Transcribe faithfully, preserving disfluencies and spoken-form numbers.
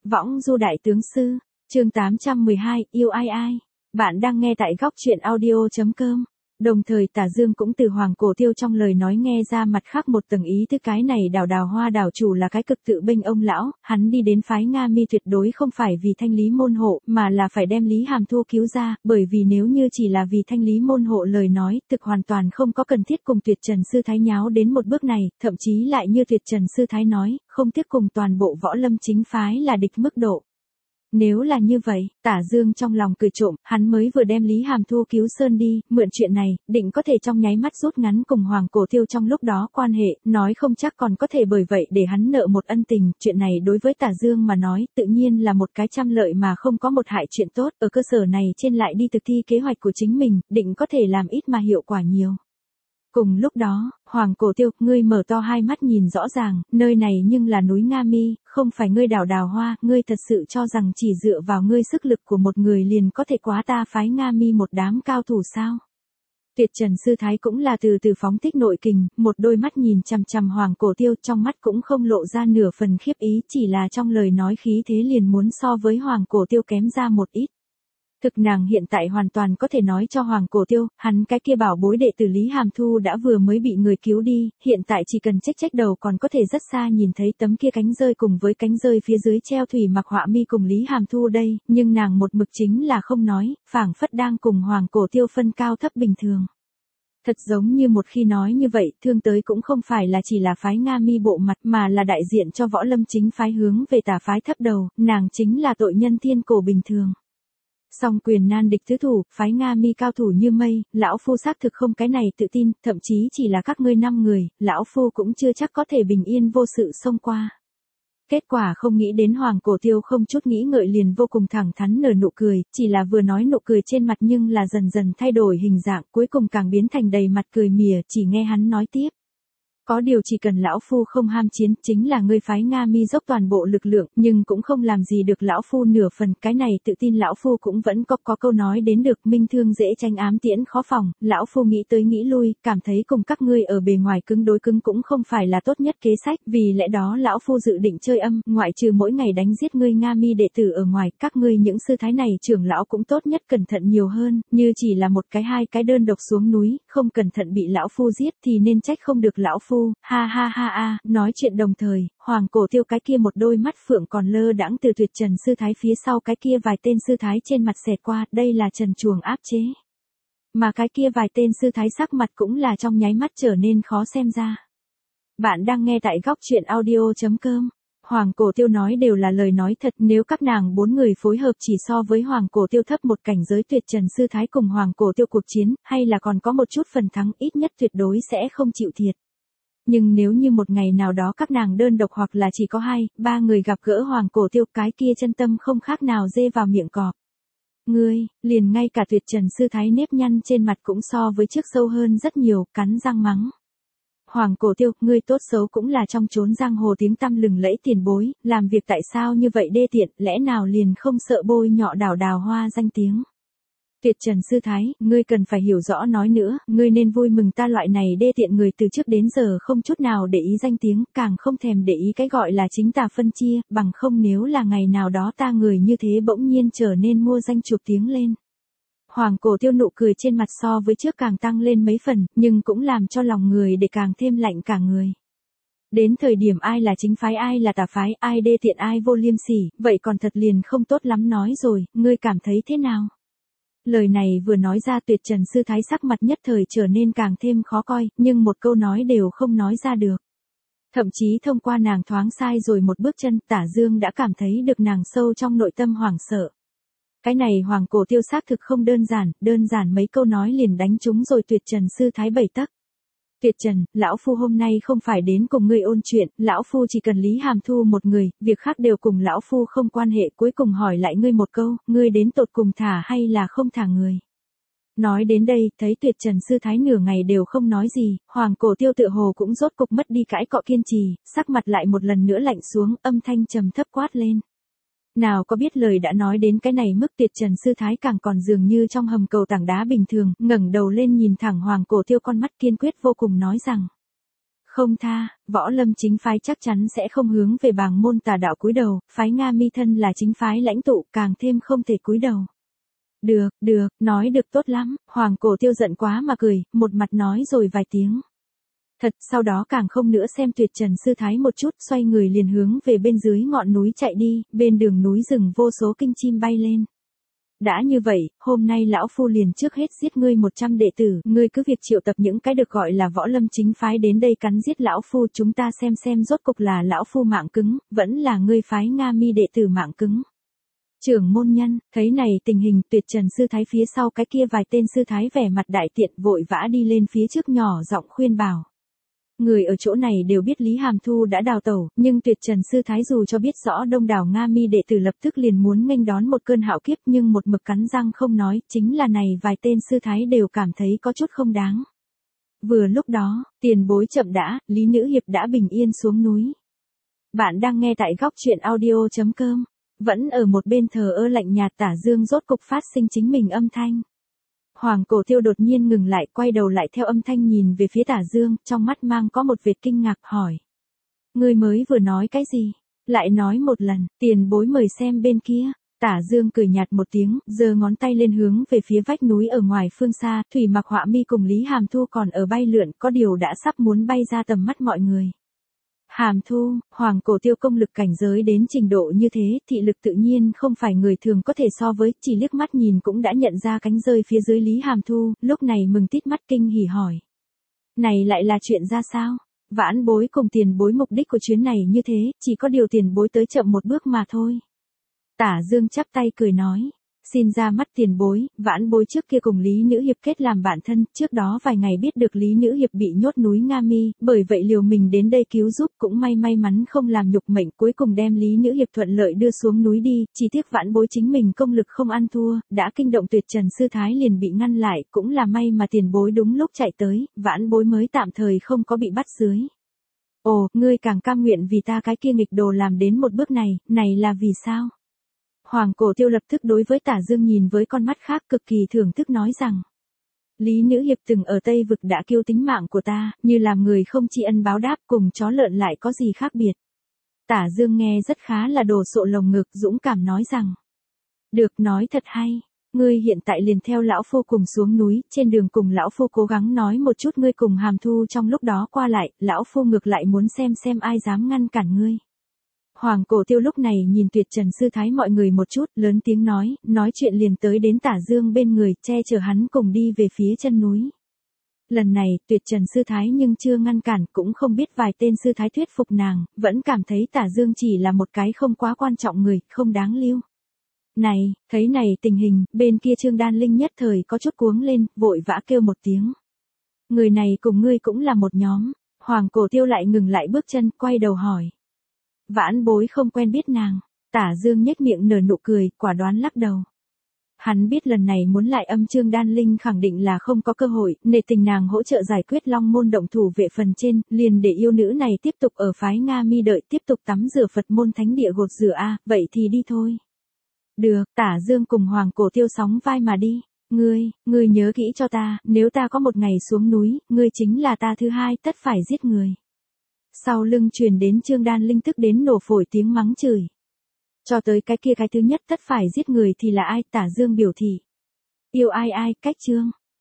Võng du đại tướng sư, chương tám trăm mười hai, yêu ai ai. Bạn đang nghe tại góc truyện audio.com. Đồng thời Tả Dương cũng từ Hoàng Cổ Tiêu trong lời nói nghe ra mặt khác một tầng ý thứ cái này đào đào hoa đảo chủ là cái cực tự bênh ông lão, hắn đi đến phái Nga Mi tuyệt đối không phải vì thanh lý môn hộ, mà là phải đem Lý Hàm Thu cứu ra, bởi vì nếu như chỉ là vì thanh lý môn hộ lời nói, thực hoàn toàn không có cần thiết cùng Tuyệt Trần Sư Thái nháo đến một bước này, thậm chí lại như Tuyệt Trần Sư Thái nói, không tiếc cùng toàn bộ võ lâm chính phái là địch mức độ. Nếu là như vậy, Tả Dương trong lòng cười trộm, hắn mới vừa đem Lý Hàm Thu cứu Sơn đi, mượn chuyện này, định có thể trong nháy mắt rút ngắn cùng Hoàng Cổ Tiêu trong lúc đó quan hệ, nói không chắc còn có thể bởi vậy để hắn nợ một ân tình, chuyện này đối với Tả Dương mà nói, tự nhiên là một cái trăm lợi mà không có một hại chuyện tốt, ở cơ sở này trên lại đi thực thi kế hoạch của chính mình, định có thể làm ít mà hiệu quả nhiều. Cùng lúc đó, Hoàng Cổ Tiêu, ngươi mở to hai mắt nhìn rõ ràng, nơi này nhưng là núi Nga Mi, không phải ngươi đào đào hoa, ngươi thật sự cho rằng chỉ dựa vào ngươi sức lực của một người liền có thể quá ta phái Nga Mi một đám cao thủ sao? Tuyệt Trần Sư Thái cũng là từ từ phóng thích nội kình, một đôi mắt nhìn chằm chằm Hoàng Cổ Tiêu, trong mắt cũng không lộ ra nửa phần khiếp ý, chỉ là trong lời nói khí thế liền muốn so với Hoàng Cổ Tiêu kém ra một ít. Thực nàng hiện tại hoàn toàn có thể nói cho Hoàng Cổ Tiêu, hắn cái kia bảo bối đệ tử Lý Hàm Thu đã vừa mới bị người cứu đi, hiện tại chỉ cần trách trách đầu còn có thể rất xa nhìn thấy tấm kia cánh rơi cùng với cánh rơi phía dưới treo thủy mặc họa mi cùng Lý Hàm Thu đây, nhưng nàng một mực chính là không nói, phảng phất đang cùng Hoàng Cổ Tiêu phân cao thấp bình thường. Thật giống như một khi nói như vậy, thương tới cũng không phải là chỉ là phái Nga Mi bộ mặt mà là đại diện cho võ lâm chính phái hướng về tả phái thấp đầu, nàng chính là tội nhân thiên cổ bình thường. Song quyền nan địch tứ thủ, phái Nga Mi cao thủ như mây, lão phu xác thực không cái này tự tin, thậm chí chỉ là các ngươi năm người, lão phu cũng chưa chắc có thể bình yên vô sự xông qua. Kết quả không nghĩ đến Hoàng Cổ Tiêu không chút nghĩ ngợi liền vô cùng thẳng thắn nở nụ cười, chỉ là vừa nói nụ cười trên mặt nhưng là dần dần thay đổi hình dạng, cuối cùng càng biến thành đầy mặt cười mỉa, chỉ nghe hắn nói tiếp. Có điều chỉ cần lão phu không ham chiến, chính là ngươi phái Nga Mi dốc toàn bộ lực lượng, nhưng cũng không làm gì được lão phu nửa phần, cái này tự tin lão phu cũng vẫn có có câu nói đến được, minh thương dễ tranh ám tiễn khó phòng, lão phu nghĩ tới nghĩ lui, cảm thấy cùng các ngươi ở bề ngoài cứng đối cứng cũng không phải là tốt nhất kế sách, vì lẽ đó lão phu dự định chơi âm, ngoại trừ mỗi ngày đánh giết ngươi Nga Mi đệ tử ở ngoài, các ngươi những sư thái này trưởng lão cũng tốt nhất cẩn thận nhiều hơn, như chỉ là một cái hai cái đơn độc xuống núi, không cẩn thận bị lão phu giết thì nên trách không được lão phu. Ha ha ha ha, nói chuyện đồng thời, Hoàng Cổ Tiêu cái kia một đôi mắt phượng còn lơ đãng từ Tuyệt Trần Sư Thái phía sau cái kia vài tên sư thái trên mặt xẹt qua, đây là trần chuồng áp chế. Mà cái kia vài tên sư thái sắc mặt cũng là trong nháy mắt trở nên khó xem ra. Bạn đang nghe tại góc truyện audio.com. Hoàng Cổ Tiêu nói đều là lời nói thật, nếu các nàng bốn người phối hợp chỉ so với Hoàng Cổ Tiêu thấp một cảnh giới Tuyệt Trần Sư Thái cùng Hoàng Cổ Tiêu cuộc chiến, hay là còn có một chút phần thắng, ít nhất tuyệt đối sẽ không chịu thiệt. Nhưng nếu như một ngày nào đó các nàng đơn độc hoặc là chỉ có hai, ba người gặp gỡ Hoàng Cổ Tiêu, cái kia chân tâm không khác nào dê vào miệng cọp. Ngươi, liền ngay cả Tuyệt Trần Sư Thái nếp nhăn trên mặt cũng so với trước sâu hơn rất nhiều, cắn răng mắng. Hoàng Cổ Tiêu, ngươi tốt xấu cũng là trong chốn giang hồ tiếng tăm lừng lẫy tiền bối, làm việc tại sao như vậy đê tiện, lẽ nào liền không sợ bôi nhọ đào đào hoa danh tiếng. Tuyệt Trần Sư Thái, ngươi cần phải hiểu rõ nói nữa, ngươi nên vui mừng ta loại này đê tiện người từ trước đến giờ không chút nào để ý danh tiếng, càng không thèm để ý cái gọi là chính tà phân chia, bằng không nếu là ngày nào đó ta người như thế bỗng nhiên trở nên mua danh chụp tiếng lên. Hoàng Cổ Tiêu nụ cười trên mặt so với trước càng tăng lên mấy phần, nhưng cũng làm cho lòng người để càng thêm lạnh cả người. Đến thời điểm ai là chính phái ai là tà phái, ai đê tiện ai vô liêm sỉ, vậy còn thật liền không tốt lắm nói rồi, ngươi cảm thấy thế nào? Lời này vừa nói ra Tuyệt Trần Sư Thái sắc mặt nhất thời trở nên càng thêm khó coi, nhưng một câu nói đều không nói ra được. Thậm chí thông qua nàng thoáng sai rồi một bước chân, Tả Dương đã cảm thấy được nàng sâu trong nội tâm hoảng sợ. Cái này Hoàng Cổ Tiêu xác thực không đơn giản, đơn giản mấy câu nói liền đánh trúng rồi Tuyệt Trần Sư Thái bảy tấc. Tuyệt Trần, lão phu hôm nay không phải đến cùng ngươi ôn chuyện, lão phu chỉ cần Lý Hàm Thu một người, việc khác đều cùng lão phu không quan hệ, cuối cùng hỏi lại ngươi một câu, ngươi đến tột cùng thả hay là không thả người. Nói đến đây, thấy Tuyệt Trần Sư Thái nửa ngày đều không nói gì, Hoàng Cổ Tiêu tựa hồ cũng rốt cục mất đi cãi cọ kiên trì, sắc mặt lại một lần nữa lạnh xuống, âm thanh trầm thấp quát lên. Nào có biết lời đã nói đến cái này mức Tuyệt Trần Sư Thái càng còn dường như trong hầm cầu tảng đá bình thường, ngẩng đầu lên nhìn thẳng Hoàng Cổ Tiêu con mắt kiên quyết vô cùng nói rằng. Không tha, võ lâm chính phái chắc chắn sẽ không hướng về bàng môn tà đạo cúi đầu, phái Nga Mi thân là chính phái lãnh tụ càng thêm không thể cúi đầu. Được, được, nói được tốt lắm, Hoàng Cổ Tiêu giận quá mà cười, một mặt nói rồi vài tiếng. Thật, sau đó càng không nữa xem Tuyệt Trần sư thái một chút, xoay người liền hướng về bên dưới ngọn núi chạy đi, bên đường núi rừng vô số kinh chim bay lên. Đã như vậy, hôm nay lão phu liền trước hết giết ngươi một trăm đệ tử, ngươi cứ việc triệu tập những cái được gọi là võ lâm chính phái đến đây cắn giết lão phu, chúng ta xem xem rốt cục là lão phu mạng cứng, vẫn là ngươi phái Nga Mi đệ tử mạng cứng. Trưởng môn nhân, thấy này tình hình, Tuyệt Trần sư thái phía sau cái kia vài tên sư thái vẻ mặt đại tiện vội vã đi lên phía trước nhỏ giọng khuyên bảo. Người ở chỗ này đều biết Lý Hàm Thu đã đào tẩu, nhưng Tuyệt Trần sư thái dù cho biết rõ đông đảo Nga Mi đệ tử lập tức liền muốn nghênh đón một cơn hạo kiếp, nhưng một mực cắn răng không nói, chính là này vài tên sư thái đều cảm thấy có chút không đáng. Vừa lúc đó, tiền bối chậm đã, Lý Nữ Hiệp đã bình yên xuống núi. Bạn đang nghe tại góc truyện audio chấm com. Vẫn ở một bên thờ ơ lạnh nhạt Tả Dương rốt cục phát sinh chính mình âm thanh. Hoàng Cổ Tiêu đột nhiên ngừng lại, quay đầu lại theo âm thanh nhìn về phía Tả Dương, trong mắt mang có một vệt kinh ngạc hỏi. Ngươi mới vừa nói cái gì? Lại nói một lần, tiền bối mời xem bên kia. Tả Dương cười nhạt một tiếng, giơ ngón tay lên hướng về phía vách núi ở ngoài phương xa, Thủy Mặc Họa Mi cùng Lý Hàm Thu còn ở bay lượn, có điều đã sắp muốn bay ra tầm mắt mọi người. Hàm Thu, Hoàng Cổ Tiêu công lực cảnh giới đến trình độ như thế, thị lực tự nhiên không phải người thường có thể so với, chỉ liếc mắt nhìn cũng đã nhận ra cánh rơi phía dưới Lý Hàm Thu, lúc này mừng tít mắt kinh hỉ hỏi. Này lại là chuyện ra sao? Vãn bối cùng tiền bối mục đích của chuyến này như thế, chỉ có điều tiền bối tới chậm một bước mà thôi. Tả Dương chắp tay cười nói. Xin ra mắt tiền bối, vãn bối trước kia cùng Lý Nữ Hiệp kết làm bạn thân, trước đó vài ngày biết được Lý Nữ Hiệp bị nhốt núi Nga Mi, bởi vậy liều mình đến đây cứu giúp, cũng may may mắn không làm nhục mệnh, cuối cùng đem Lý Nữ Hiệp thuận lợi đưa xuống núi đi, chỉ tiếc vãn bối chính mình công lực không ăn thua, đã kinh động Tuyệt Trần sư thái liền bị ngăn lại, cũng là may mà tiền bối đúng lúc chạy tới, vãn bối mới tạm thời không có bị bắt dưới. Ồ, ngươi càng cam nguyện vì ta cái kia nghịch đồ làm đến một bước này, này là vì sao? Hoàng Cổ Tiêu lập tức đối với Tả Dương nhìn với con mắt khác cực kỳ thưởng thức nói rằng. Lý Nữ Hiệp từng ở Tây Vực đã cứu tính mạng của ta, như làm người không tri ân báo đáp, cùng chó lợn lại có gì khác biệt. Tả Dương nghe rất khá là đồ sộ lồng ngực, dũng cảm nói rằng. Được, nói thật hay. Ngươi hiện tại liền theo lão phu cùng xuống núi, trên đường cùng lão phu cố gắng nói một chút ngươi cùng Hàm Thu trong lúc đó qua lại, lão phu ngược lại muốn xem xem ai dám ngăn cản ngươi. Hoàng Cổ Tiêu lúc này nhìn Tuyệt Trần sư thái mọi người một chút, lớn tiếng nói, nói chuyện liền tới đến Tả Dương bên người, che chở hắn cùng đi về phía chân núi. Lần này, Tuyệt Trần sư thái nhưng chưa ngăn cản, cũng không biết vài tên sư thái thuyết phục nàng, vẫn cảm thấy Tả Dương chỉ là một cái không quá quan trọng người, không đáng lưu. Này, thấy này tình hình, bên kia Trương Đan Linh nhất thời có chút cuống lên, vội vã kêu một tiếng. Người này cùng ngươi cũng là một nhóm. Hoàng Cổ Tiêu lại ngừng lại bước chân, quay đầu hỏi. Vãn bối không quen biết nàng. Tả Dương nhếch miệng nở nụ cười, quả đoán lắc đầu. Hắn biết lần này muốn lại âm Trương Đan Linh khẳng định là không có cơ hội, nể tình nàng hỗ trợ giải quyết Long Môn động thủ vệ phần trên, liền để yêu nữ này tiếp tục ở phái Nga Mi đợi tiếp tục tắm rửa Phật môn thánh địa gột rửa a, vậy thì đi thôi. Được, Tả Dương cùng Hoàng Cổ Tiêu sóng vai mà đi. Ngươi, ngươi nhớ kỹ cho ta, nếu ta có một ngày xuống núi, ngươi chính là ta thứ hai tất phải giết người. Sau lưng truyền đến Trương Đan Linh tức đến nổ phổi tiếng mắng chửi. Cho tới cái kia cái thứ nhất tất phải giết người thì là ai? Tả Dương biểu thị. Yêu ai ai, cách Trương.